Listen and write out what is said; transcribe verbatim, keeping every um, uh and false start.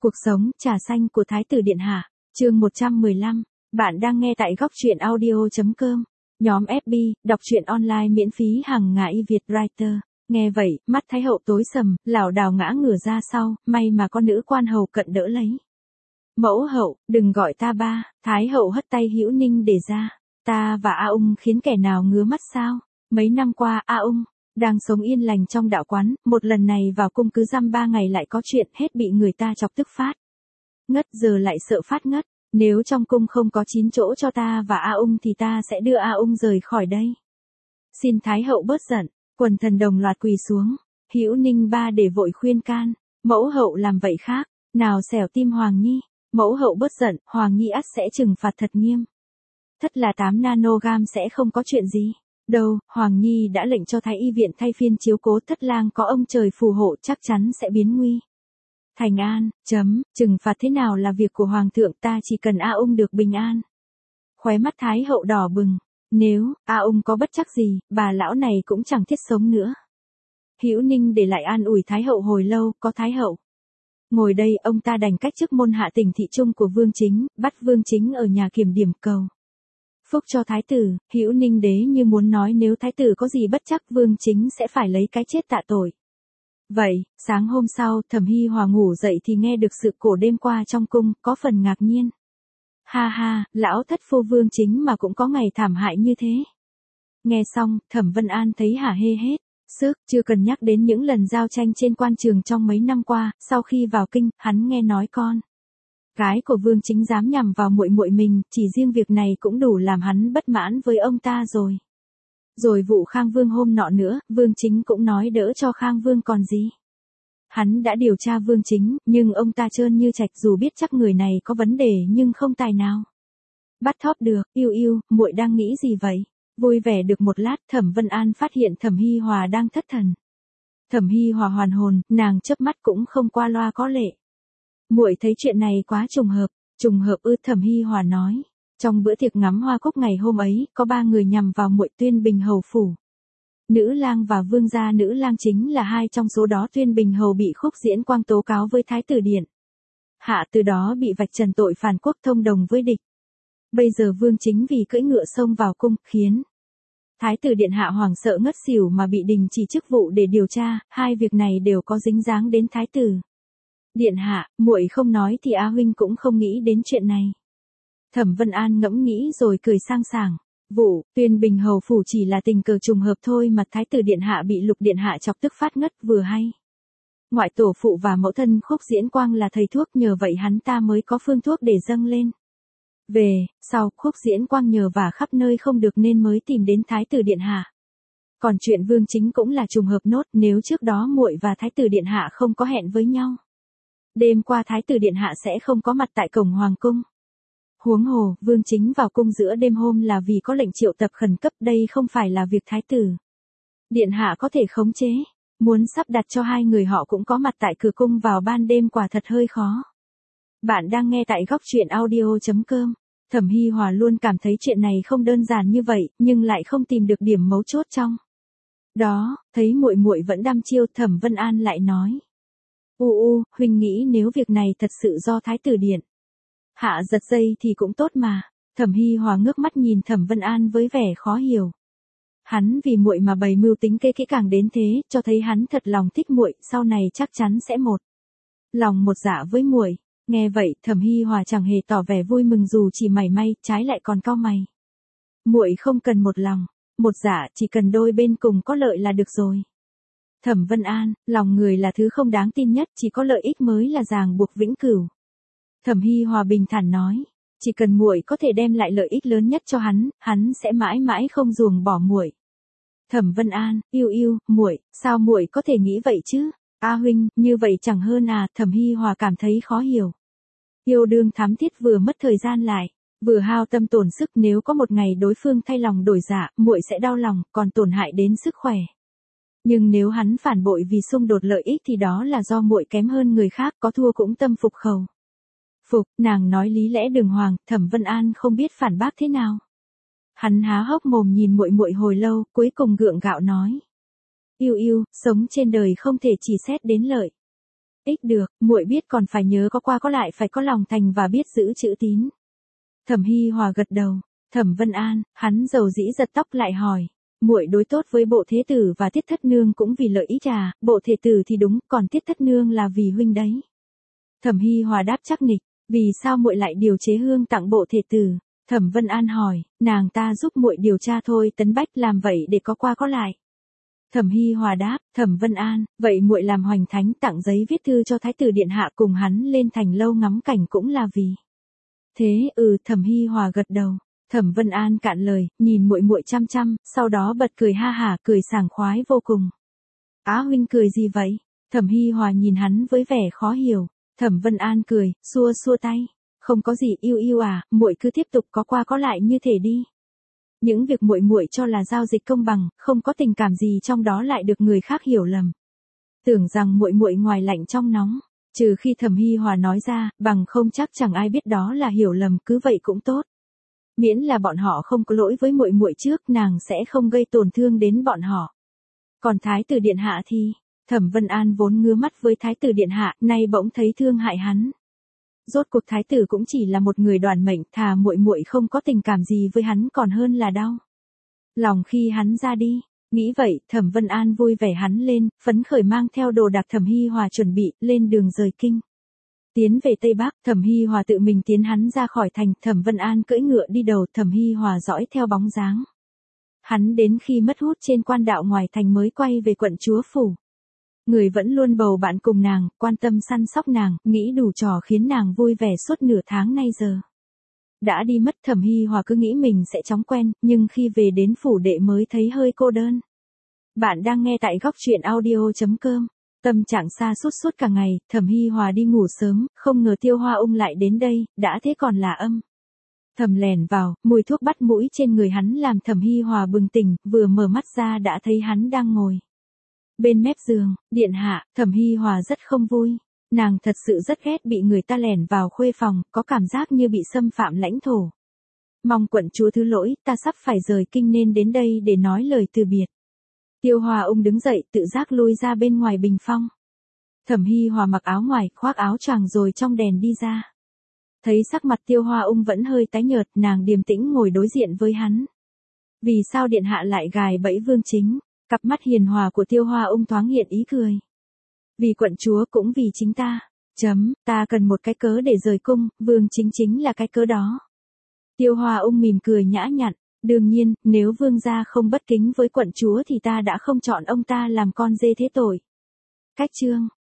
Cuộc sống trà xanh của Thái tử Điện Hạ, chương một trăm mười lăm. Bạn đang nghe tại góc truyện audio chấm com. Nhóm ép bê, đọc truyện online miễn phí hàng ngày Việt Writer. Nghe vậy, mắt Thái hậu tối sầm, lảo đảo ngã ngửa ra sau, may mà có nữ quan hầu cận đỡ lấy. Mẫu hậu, đừng gọi ta ba, Thái hậu hất tay Hữu Ninh để ra. Ta và A Ung khiến kẻ nào ngứa mắt sao? Mấy năm qua A Ung đang sống yên lành trong đạo quán, một lần này vào cung cứ dăm ba ngày lại có chuyện, hết bị người ta chọc tức phát ngất, giờ lại sợ phát ngất. Nếu trong cung không có chín chỗ cho ta và A Ung thì ta sẽ đưa A Ung rời khỏi đây. Xin Thái hậu bớt giận. Quần thần đồng loạt quỳ xuống. Hữu Ninh ba để vội khuyên can. Mẫu hậu làm vậy khác, nào xẻo tim Hoàng Nhi. Mẫu hậu bớt giận, Hoàng Nhi ắt sẽ trừng phạt thật nghiêm. Thất là tám nanogam sẽ không có chuyện gì. Đâu, Hoàng Nhi đã lệnh cho Thái y viện thay phiên chiếu cố, Thất lang có ông trời phù hộ chắc chắn sẽ biến nguy thành an. Chấm, trừng phạt thế nào là việc của Hoàng thượng, ta chỉ cần A Ung được bình an. Khóe mắt Thái hậu đỏ bừng. Nếu A Ung có bất trắc gì, bà lão này cũng chẳng thiết sống nữa. Hữu Ninh để lại an ủi Thái hậu hồi lâu, có Thái hậu ngồi đây, ông ta đành cách chức môn hạ tỉnh thị trung của Vương Chính, bắt Vương Chính ở nhà kiểm điểm cầu phúc cho Thái tử. Hữu Ninh đế như muốn nói nếu Thái tử có gì bất trắc, Vương Chính sẽ phải lấy cái chết tạ tội. Vậy, sáng hôm sau, Thẩm Hy Hòa ngủ dậy thì nghe được sự cổ đêm qua trong cung, có phần ngạc nhiên. Ha ha, lão thất phu Vương Chính mà cũng có ngày thảm hại như thế. Nghe xong, Thẩm Vân An thấy hả hê hết sức, chưa cần nhắc đến những lần giao tranh trên quan trường trong mấy năm qua. Sau khi vào kinh, hắn nghe nói con gái của Vương Chính dám nhằm vào muội muội mình, chỉ riêng việc này cũng đủ làm hắn bất mãn với ông ta rồi. Rồi vụ Khang Vương hôm nọ nữa, Vương Chính cũng nói đỡ cho Khang Vương còn gì. Hắn đã điều tra Vương Chính, nhưng ông ta trơn như trạch, dù biết chắc người này có vấn đề nhưng không tài nào bắt thóp được. Yêu yêu, muội đang nghĩ gì vậy? Vui vẻ được một lát, Thẩm Vân An phát hiện Thẩm Hy Hòa đang thất thần. Thẩm Hy Hòa hoàn hồn, nàng chớp mắt cũng không qua loa có lệ. Muội thấy chuyện này quá trùng hợp. Trùng hợp ư? Thẩm Hy Hòa nói. Trong bữa tiệc ngắm hoa cúc ngày hôm ấy, có ba người nhằm vào muội. Tuyên Bình hầu phủ nữ lang và Vương gia nữ lang chính là hai trong số đó. Tuyên Bình hầu bị Khúc Diễn Quang tố cáo với Thái tử Điện Hạ, từ đó bị vạch trần tội phản quốc thông đồng với địch. Bây giờ Vương Chính vì cưỡi ngựa xông vào cung, khiến Thái tử Điện Hạ hoảng sợ ngất xỉu mà bị đình chỉ chức vụ để điều tra. Hai việc này đều có dính dáng đến Thái tử Điện Hạ. Muội không nói thì A huynh cũng không nghĩ đến chuyện này. Thẩm Vân An ngẫm nghĩ rồi cười sang sảng. Vụ Tuyên Bình hầu phủ chỉ là tình cờ trùng hợp thôi mà. Thái tử Điện Hạ bị Lục Điện Hạ chọc tức phát ngất vừa hay. Ngoại tổ phụ và mẫu thân Khúc Diễn Quang là thầy thuốc, nhờ vậy hắn ta mới có phương thuốc để dâng lên. Về sau, Khúc Diễn Quang nhờ vả khắp nơi không được nên mới tìm đến Thái tử Điện Hạ. Còn chuyện Vương Chính cũng là trùng hợp nốt, nếu trước đó muội và Thái tử Điện Hạ không có hẹn với nhau, đêm qua Thái tử Điện Hạ sẽ không có mặt tại cổng hoàng cung. Huống hồ, Vương Chính vào cung giữa đêm hôm là vì có lệnh triệu tập khẩn cấp, đây không phải là việc Thái tử Điện Hạ có thể khống chế. Muốn sắp đặt cho hai người họ cũng có mặt tại cửa cung vào ban đêm quả thật hơi khó. Bạn đang nghe tại góc truyện audio chấm com. Thẩm Hy Hòa luôn cảm thấy chuyện này không đơn giản như vậy, nhưng lại không tìm được điểm mấu chốt trong đó. Thấy muội muội vẫn đăm chiêu, Thẩm Vân An lại nói. U u, huynh nghĩ nếu việc này thật sự do Thái tử Điện Hạ giật dây thì cũng tốt mà. Thẩm Hy Hòa ngước mắt nhìn Thẩm Vân An với vẻ khó hiểu. Hắn vì muội mà bày mưu tính kế kỹ càng đến thế, cho thấy hắn thật lòng thích muội, sau này chắc chắn sẽ một lòng một dạ với muội. Nghe vậy, Thẩm Hy Hòa chẳng hề tỏ vẻ vui mừng dù chỉ mảy may, trái lại còn cau mày. Muội không cần một lòng một dạ, chỉ cần đôi bên cùng có lợi là được rồi. Thẩm Vân An, lòng người là thứ không đáng tin nhất, chỉ có lợi ích mới là ràng buộc vĩnh cửu. Thẩm Hy Hòa bình thản nói, chỉ cần muội có thể đem lại lợi ích lớn nhất cho hắn, hắn sẽ mãi mãi không ruồng bỏ muội. Thẩm Vân An, yêu yêu, muội, sao muội có thể nghĩ vậy chứ? A huynh, như vậy chẳng hơn à? Thẩm Hy Hòa cảm thấy khó hiểu. Yêu đương thắm thiết vừa mất thời gian lại vừa hao tâm tổn sức, nếu có một ngày đối phương thay lòng đổi dạ, muội sẽ đau lòng, còn tổn hại đến sức khỏe. Nhưng nếu hắn phản bội vì xung đột lợi ích thì đó là do muội kém hơn người khác, có thua cũng tâm phục khẩu phục. Nàng nói lý lẽ đường hoàng, Thẩm Vân An không biết phản bác thế nào. Hắn há hốc mồm nhìn muội muội hồi lâu, cuối cùng gượng gạo nói. Yêu yêu, sống trên đời không thể chỉ xét đến lợi Ích được, muội biết còn phải nhớ có qua có lại phải có lòng thành và biết giữ chữ tín. Thẩm Hi Hòa gật đầu. Thẩm Vân An, hắn dầu dĩ giật tóc lại hỏi. Muội đối tốt với bộ thế tử và tiết thất nương cũng vì lợi ích à, bộ thể tử thì đúng, còn tiết thất nương là vì huynh đấy. Thẩm Hi Hòa đáp chắc nịch, vì sao muội lại điều chế hương tặng bộ thể tử? Thẩm Vân An hỏi, nàng ta giúp muội điều tra thôi, Tấn Bách làm vậy để có qua có lại. Thẩm Hi Hòa đáp, Thẩm Vân An, vậy muội làm Hoành Thánh tặng giấy viết thư cho thái tử điện hạ cùng hắn lên thành lâu ngắm cảnh cũng là vì. Thế, ừ, Thẩm Hi Hòa gật đầu. Thẩm Vân An cạn lời, nhìn muội muội chăm chăm, sau đó bật cười ha hả, cười sảng khoái vô cùng. Á huynh cười gì vậy? Thẩm Hi Hòa nhìn hắn với vẻ khó hiểu. Thẩm Vân An cười, xua xua tay. Không có gì, yêu yêu à, muội cứ tiếp tục có qua có lại như thể đi. Những việc muội muội cho là giao dịch công bằng, không có tình cảm gì trong đó lại được người khác hiểu lầm. Tưởng rằng muội muội ngoài lạnh trong nóng, trừ khi Thẩm Hi Hòa nói ra, bằng không chắc chẳng ai biết đó là hiểu lầm, cứ vậy cũng tốt. Miễn là bọn họ không có lỗi với muội muội trước, nàng sẽ không gây tổn thương đến bọn họ. Còn thái tử điện hạ thì, Thẩm Vân An vốn ngứa mắt với thái tử điện hạ, nay bỗng thấy thương hại hắn. Rốt cuộc thái tử cũng chỉ là một người đoàn mệnh, thà muội muội không có tình cảm gì với hắn còn hơn là đau lòng khi hắn ra đi. Nghĩ vậy, Thẩm Vân An vui vẻ hắn lên, phấn khởi mang theo đồ đạc Thẩm Hi Hòa chuẩn bị, lên đường rời kinh. Tiến về Tây Bắc, Thẩm Hi Hòa tự mình tiến hắn ra khỏi thành, Thẩm Vân An cưỡi ngựa đi đầu, Thẩm Hi Hòa dõi theo bóng dáng. Hắn đến khi mất hút trên quan đạo ngoài thành mới quay về quận chúa phủ. Người vẫn luôn bầu bạn cùng nàng, quan tâm săn sóc nàng, nghĩ đủ trò khiến nàng vui vẻ suốt nửa tháng nay giờ. Đã đi mất, Thẩm Hi Hòa cứ nghĩ mình sẽ chóng quen, nhưng khi về đến phủ đệ mới thấy hơi cô đơn. Bạn đang nghe tại góc truyện audio chấm com. Tâm trạng sa sút suốt cả ngày, Thẩm Hi Hòa đi ngủ sớm, không ngờ Tiêu Hoa Ung lại đến đây, đã thế còn là âm. Thầm lèn vào, mùi thuốc bắt mũi trên người hắn làm Thẩm Hi Hòa bừng tỉnh, vừa mở mắt ra đã thấy hắn đang ngồi bên mép giường. Điện hạ, Thẩm Hi Hòa rất không vui. Nàng thật sự rất ghét bị người ta lèn vào khuê phòng, có cảm giác như bị xâm phạm lãnh thổ. Mong quận chúa thứ lỗi, ta sắp phải rời kinh nên đến đây để nói lời từ biệt. Tiêu Hoa Ung đứng dậy, tự giác lui ra bên ngoài bình phong. Thẩm Hi Hòa mặc áo ngoài, khoác áo choàng rồi trong đèn đi ra. Thấy sắc mặt Tiêu Hoa Ung vẫn hơi tái nhợt, nàng điềm tĩnh ngồi đối diện với hắn. Vì sao điện hạ lại gài bẫy Vương Chính? Cặp mắt hiền hòa của Tiêu Hoa Ung thoáng hiện ý cười. Vì quận chúa cũng vì chính ta. Chấm, ta cần một cái cớ để rời cung, Vương Chính chính là cái cớ đó. Tiêu Hoa Ung mỉm cười nhã nhặn. Đương nhiên, nếu vương gia không bất kính với quận chúa thì ta đã không chọn ông ta làm con dê thế tội. Cách chương